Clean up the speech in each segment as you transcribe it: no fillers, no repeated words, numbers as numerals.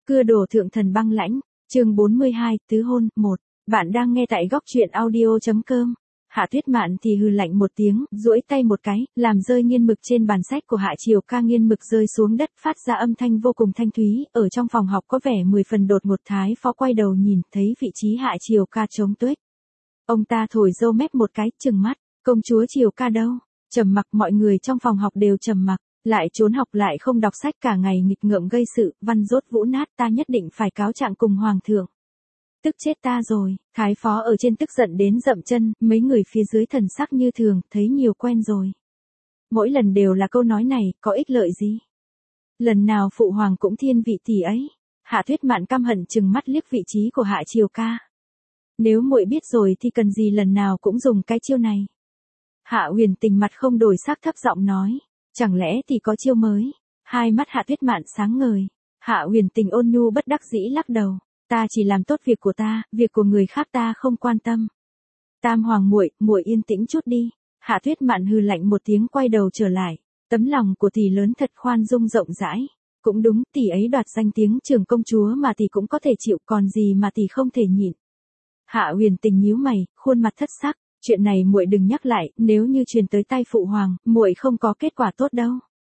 Cưa đổ thượng thần băng lãnh, chương 42, tứ hôn, 1. Bạn đang nghe tại góc truyện audio.com. Hạ Tuyết Mạn thì hừ lạnh một tiếng, duỗi tay một cái, làm rơi nghiên mực trên bàn sách của Hạ Triều Ca. Nghiên mực rơi xuống đất phát ra âm thanh vô cùng thanh thúy, ở trong phòng học có vẻ 10 phần đột ngột. Thái phó quay đầu nhìn, thấy vị trí Hạ Triều Ca trống tuếch. Ông ta thổi râu mép một cái, trừng mắt, công chúa Triều Ca đâu? Trầm mặc, mọi người trong phòng học đều trầm mặc. Lại trốn học lại không đọc sách, cả ngày nghịch ngợm gây sự, văn dốt vũ nát, ta nhất định phải cáo trạng cùng hoàng thượng. Tức chết ta rồi. Thái phó ở trên tức giận đến dậm chân, mấy người phía dưới thần sắc như thường, thấy nhiều quen rồi. Mỗi lần đều là câu nói này, có ích lợi gì? Lần nào phụ hoàng cũng thiên vị tỷ ấy. Hạ Tuyết Mạn căm hận trừng mắt liếc vị trí của Hạ Triều Ca. Nếu muội biết rồi thì cần gì lần nào cũng dùng cái chiêu này. Hạ Huyền Tình mặt không đổi sắc thấp giọng nói. Chẳng lẽ thì có chiêu mới? Hai mắt Hạ Tuyết Mạn sáng ngời. Hạ Huyền Tình ôn nhu bất đắc dĩ lắc đầu. Ta chỉ làm tốt việc của ta, việc của người khác ta không quan tâm. Tam hoàng muội, muội yên tĩnh chút đi. Hạ Tuyết Mạn hừ lạnh một tiếng, quay đầu trở lại. Tấm lòng của tỷ lớn thật khoan dung rộng rãi. Cũng đúng, tỷ ấy đoạt danh tiếng trưởng công chúa mà tỷ cũng có thể chịu, còn gì mà tỷ không thể nhịn. Hạ Huyền Tình nhíu mày, khuôn mặt thất sắc. Chuyện này muội đừng nhắc lại, nếu như truyền tới tay phụ hoàng, muội không có kết quả tốt đâu.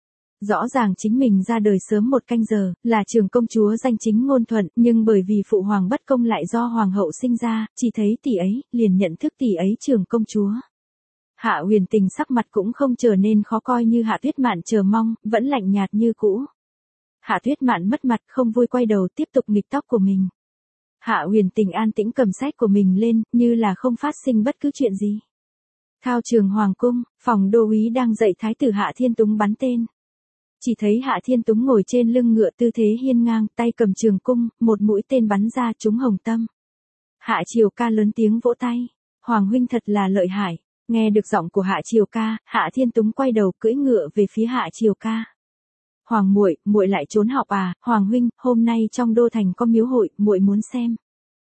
Rõ ràng chính mình ra đời sớm một canh giờ, là trưởng công chúa danh chính ngôn thuận, nhưng bởi vì phụ hoàng bất công lại do hoàng hậu sinh ra, chỉ thấy tỷ ấy, liền nhận thức tỷ ấy trưởng công chúa. Hạ Huyền Tình sắc mặt cũng không trở nên khó coi như Hạ Tuyết Mạn chờ mong, vẫn lạnh nhạt như cũ. Hạ Tuyết Mạn mất mặt không vui, quay đầu tiếp tục nghịch tóc của mình. Hạ Huyền Tình an tĩnh cầm sách của mình lên, như là không phát sinh bất cứ chuyện gì. Thao trường hoàng cung, phòng đô úy đang dạy thái tử Hạ Thiên Túng bắn tên. Chỉ thấy Hạ Thiên Túng ngồi trên lưng ngựa, tư thế hiên ngang, tay cầm trường cung, một mũi tên bắn ra trúng hồng tâm. Hạ Triều Ca lớn tiếng vỗ tay. Hoàng huynh thật là lợi hại. Nghe được giọng của Hạ Triều Ca, Hạ Thiên Túng quay đầu cưỡi ngựa về phía Hạ Triều Ca. Hoàng muội, muội lại trốn học à? Hoàng huynh, hôm nay trong đô thành có miếu hội, muội muốn xem.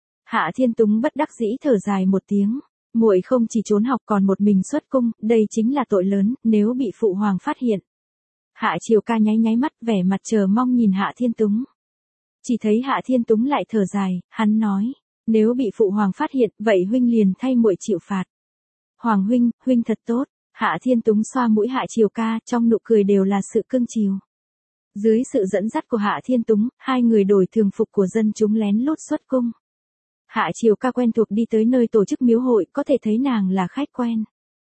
Hạ Thiên Túng bất đắc dĩ thở dài một tiếng. Muội không chỉ trốn học còn một mình xuất cung, đây chính là tội lớn, nếu bị phụ hoàng phát hiện. Hạ Triều Ca nháy nháy mắt, vẻ mặt chờ mong nhìn Hạ Thiên Túng. Chỉ thấy Hạ Thiên Túng lại thở dài, hắn nói, nếu bị phụ hoàng phát hiện, vậy huynh liền thay muội chịu phạt. Hoàng huynh, huynh thật tốt. Hạ Thiên Túng xoa mũi Hạ Triều Ca, trong nụ cười đều là sự cưng chiều. Dưới sự dẫn dắt của Hạ Thiên Túng, hai người đổi thường phục của dân chúng lén lút xuất cung. Hạ Triều Ca quen thuộc đi tới nơi tổ chức miếu hội, có thể thấy nàng là khách quen.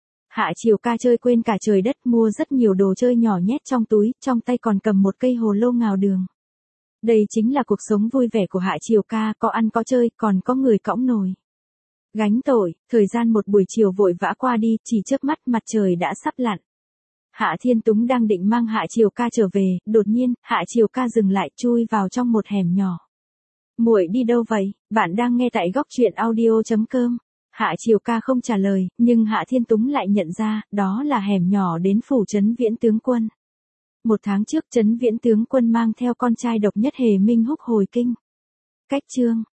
Hạ Triều Ca chơi quên cả trời đất, mua rất nhiều đồ chơi nhỏ nhét trong túi, trong tay còn cầm một cây hồ lô ngào đường. Đây chính là cuộc sống vui vẻ của Hạ Triều Ca, có ăn có chơi, còn có người cõng nồi gánh tội. Thời gian một buổi chiều vội vã qua đi, chỉ chớp mắt mặt trời đã sắp lặn. Hạ Thiên Túng đang định mang Hạ Triều Ca trở về, đột nhiên, Hạ Triều Ca dừng lại, chui vào trong một hẻm nhỏ. Muội đi đâu vậy? Bạn đang nghe tại góc truyện audio.com. Hạ Triều Ca không trả lời, nhưng Hạ Thiên Túng lại nhận ra, đó là hẻm nhỏ đến phủ Trấn Viễn tướng quân. Một tháng trước, Trấn Viễn tướng quân mang theo con trai độc nhất Hề Minh Húc hồi kinh. Cách chương.